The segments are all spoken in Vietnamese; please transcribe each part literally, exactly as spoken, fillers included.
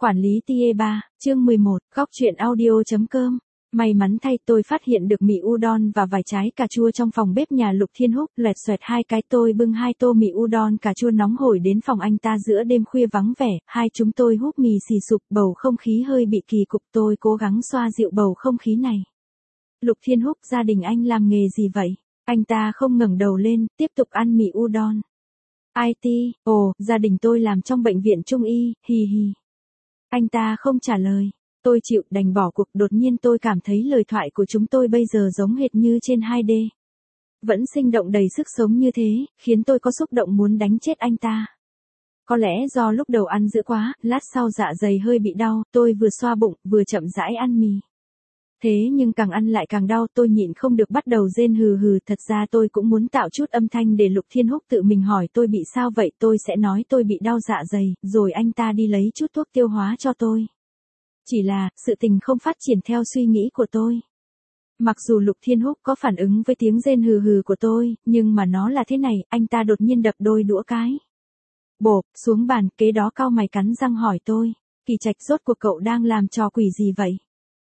Quản lý tê e ba, chương mười một, góc truyện audio.com. May mắn thay tôi phát hiện được mì udon và vài trái cà chua trong phòng bếp nhà Lục Thiên Húc, loẹt xoẹt hai cái tôi bưng hai tô mì udon cà chua nóng hổi đến phòng anh ta giữa đêm khuya vắng vẻ, hai chúng tôi húp mì xì sụp, bầu không khí hơi bị kỳ cục, tôi cố gắng xoa dịu bầu không khí này. Lục Thiên Húc, gia đình anh làm nghề gì vậy? Anh ta không ngẩng đầu lên, tiếp tục ăn mì udon. i tê, ồ, gia đình tôi làm trong bệnh viện Trung y, hì hì. Anh ta không trả lời. Tôi chịu đành bỏ cuộc, đột nhiên tôi cảm thấy lời thoại của chúng tôi bây giờ giống hệt như trên hai D. Vẫn sinh động đầy sức sống như thế, khiến tôi có xúc động muốn đánh chết anh ta. Có lẽ do lúc đầu ăn dữ quá, lát sau dạ dày hơi bị đau, tôi vừa xoa bụng, vừa chậm rãi ăn mì. Thế nhưng càng ăn lại càng đau, tôi nhịn không được bắt đầu rên hừ hừ, thật ra tôi cũng muốn tạo chút âm thanh để Lục Thiên Húc tự mình hỏi tôi bị sao vậy, tôi sẽ nói tôi bị đau dạ dày, rồi anh ta đi lấy chút thuốc tiêu hóa cho tôi. Chỉ là, sự tình không phát triển theo suy nghĩ của tôi. Mặc dù Lục Thiên Húc có phản ứng với tiếng rên hừ hừ của tôi, nhưng mà nó là thế này, anh ta đột nhiên đập đôi đũa cái. Bộp, xuống bàn, kế đó cau mày cắn răng hỏi tôi, Kỳ Trạch, rốt cuộc cậu đang làm trò quỷ gì vậy?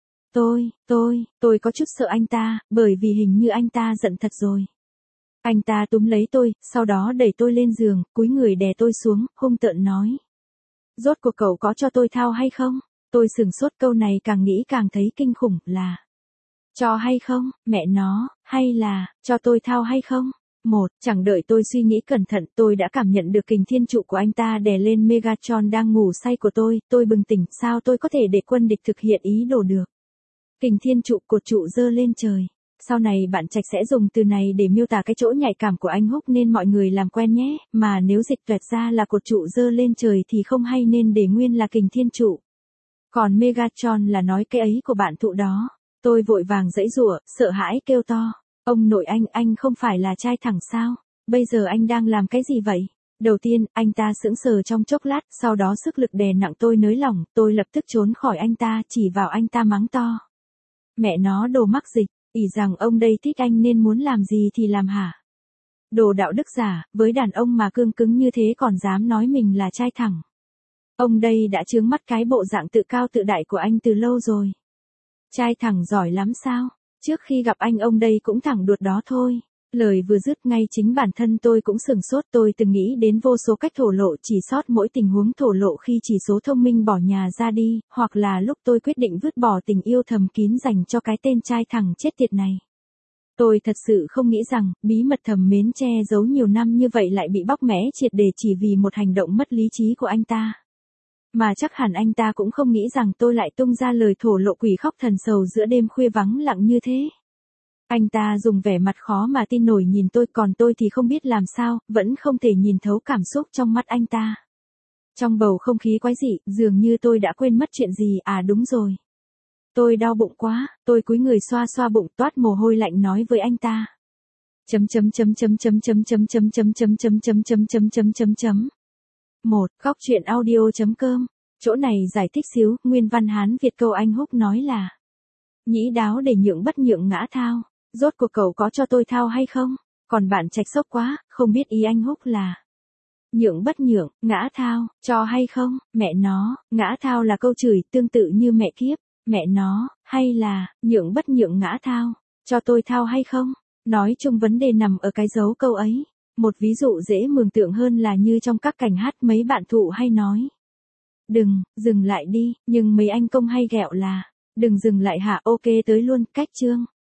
Tôi, tôi, tôi có chút sợ anh ta, bởi vì hình như anh ta giận thật rồi. Anh ta túm lấy tôi, sau đó đẩy tôi lên giường, cúi người đè tôi xuống, hung tợn nói. Rốt cuộc cậu có cho tôi thao hay không? Tôi sửng sốt, câu này càng nghĩ càng thấy kinh khủng, là cho hay không, mẹ nó, hay là cho tôi thao hay không? Một, chẳng đợi tôi suy nghĩ cẩn thận, tôi đã cảm nhận được kình thiên trụ của anh ta đè lên Megatron đang ngủ say của tôi, tôi bừng tỉnh, sao tôi có thể để quân địch thực hiện ý đồ được? Kình thiên trụ, cột trụ giơ lên trời. Sau này bạn Trạch sẽ dùng từ này để miêu tả cái chỗ nhạy cảm của anh Húc nên mọi người làm quen nhé, mà nếu dịch tuẹt ra là cột trụ giơ lên trời thì không hay nên để nguyên là kình thiên trụ. Còn Megatron là nói cái ấy của bạn thụ đó. Tôi vội vàng giãy giụa, sợ hãi kêu to. Ông nội anh, anh không phải là trai thẳng sao? Bây giờ anh đang làm cái gì vậy? Đầu tiên, anh ta sững sờ trong chốc lát, sau đó sức lực đè nặng tôi nới lỏng, tôi lập tức trốn khỏi anh ta, chỉ vào anh ta mắng to. Mẹ nó đồ mắc dịch, ỷ rằng ông đây thích anh nên muốn làm gì thì làm hả? Đồ đạo đức giả, với đàn ông mà cương cứng như thế còn dám nói mình là trai thẳng. Ông đây đã chướng mắt cái bộ dạng tự cao tự đại của anh từ lâu rồi. Trai thẳng giỏi lắm sao? Trước khi gặp anh ông đây cũng thẳng đuột đó thôi. Lời vừa dứt ngay chính bản thân tôi cũng sửng sốt, tôi từng nghĩ đến vô số cách thổ lộ, chỉ sót mỗi tình huống thổ lộ khi chỉ số thông minh bỏ nhà ra đi, hoặc là lúc tôi quyết định vứt bỏ tình yêu thầm kín dành cho cái tên trai thẳng chết tiệt này. Tôi thật sự không nghĩ rằng, bí mật thầm mến che giấu nhiều năm như vậy lại bị bóc mẽ triệt để chỉ vì một hành động mất lý trí của anh ta. Mà chắc hẳn anh ta cũng không nghĩ rằng tôi lại tung ra lời thổ lộ quỷ khóc thần sầu giữa đêm khuya vắng lặng như thế. Anh ta dùng vẻ mặt khó mà tin nổi nhìn tôi, còn tôi thì không biết làm sao, vẫn không thể nhìn thấu cảm xúc trong mắt anh ta. Trong bầu không khí quái dị, dường như tôi đã quên mất chuyện gì, à đúng rồi. Tôi đau bụng quá, tôi cúi người xoa xoa bụng, toát mồ hôi lạnh nói với anh ta. Chấm chấm chấm chấm chấm chấm chấm chấm chấm chấm chấm chấm chấm chấm chấm chấm chấm. Một, góc truyện audio.com. Chỗ này giải thích xíu, nguyên văn Hán Việt câu anh Húc nói là nhĩ đáo để nhượng bất nhượng ngã thao. Rốt cuộc cậu có cho tôi thao hay không? Còn bạn Trạch sốc quá, không biết ý anh Húc là nhượng bất nhượng, ngã thao, cho hay không? Mẹ nó, ngã thao là câu chửi tương tự như mẹ kiếp. Mẹ nó, hay là nhượng bất nhượng ngã thao, cho tôi thao hay không? Nói chung vấn đề nằm ở cái dấu câu ấy. Một ví dụ dễ mường tượng hơn là như trong các cảnh hát mấy bạn thụ hay nói. Đừng, dừng lại đi, nhưng mấy anh công hay ghẹo là, đừng dừng lại hả, ok tới luôn, cách chương.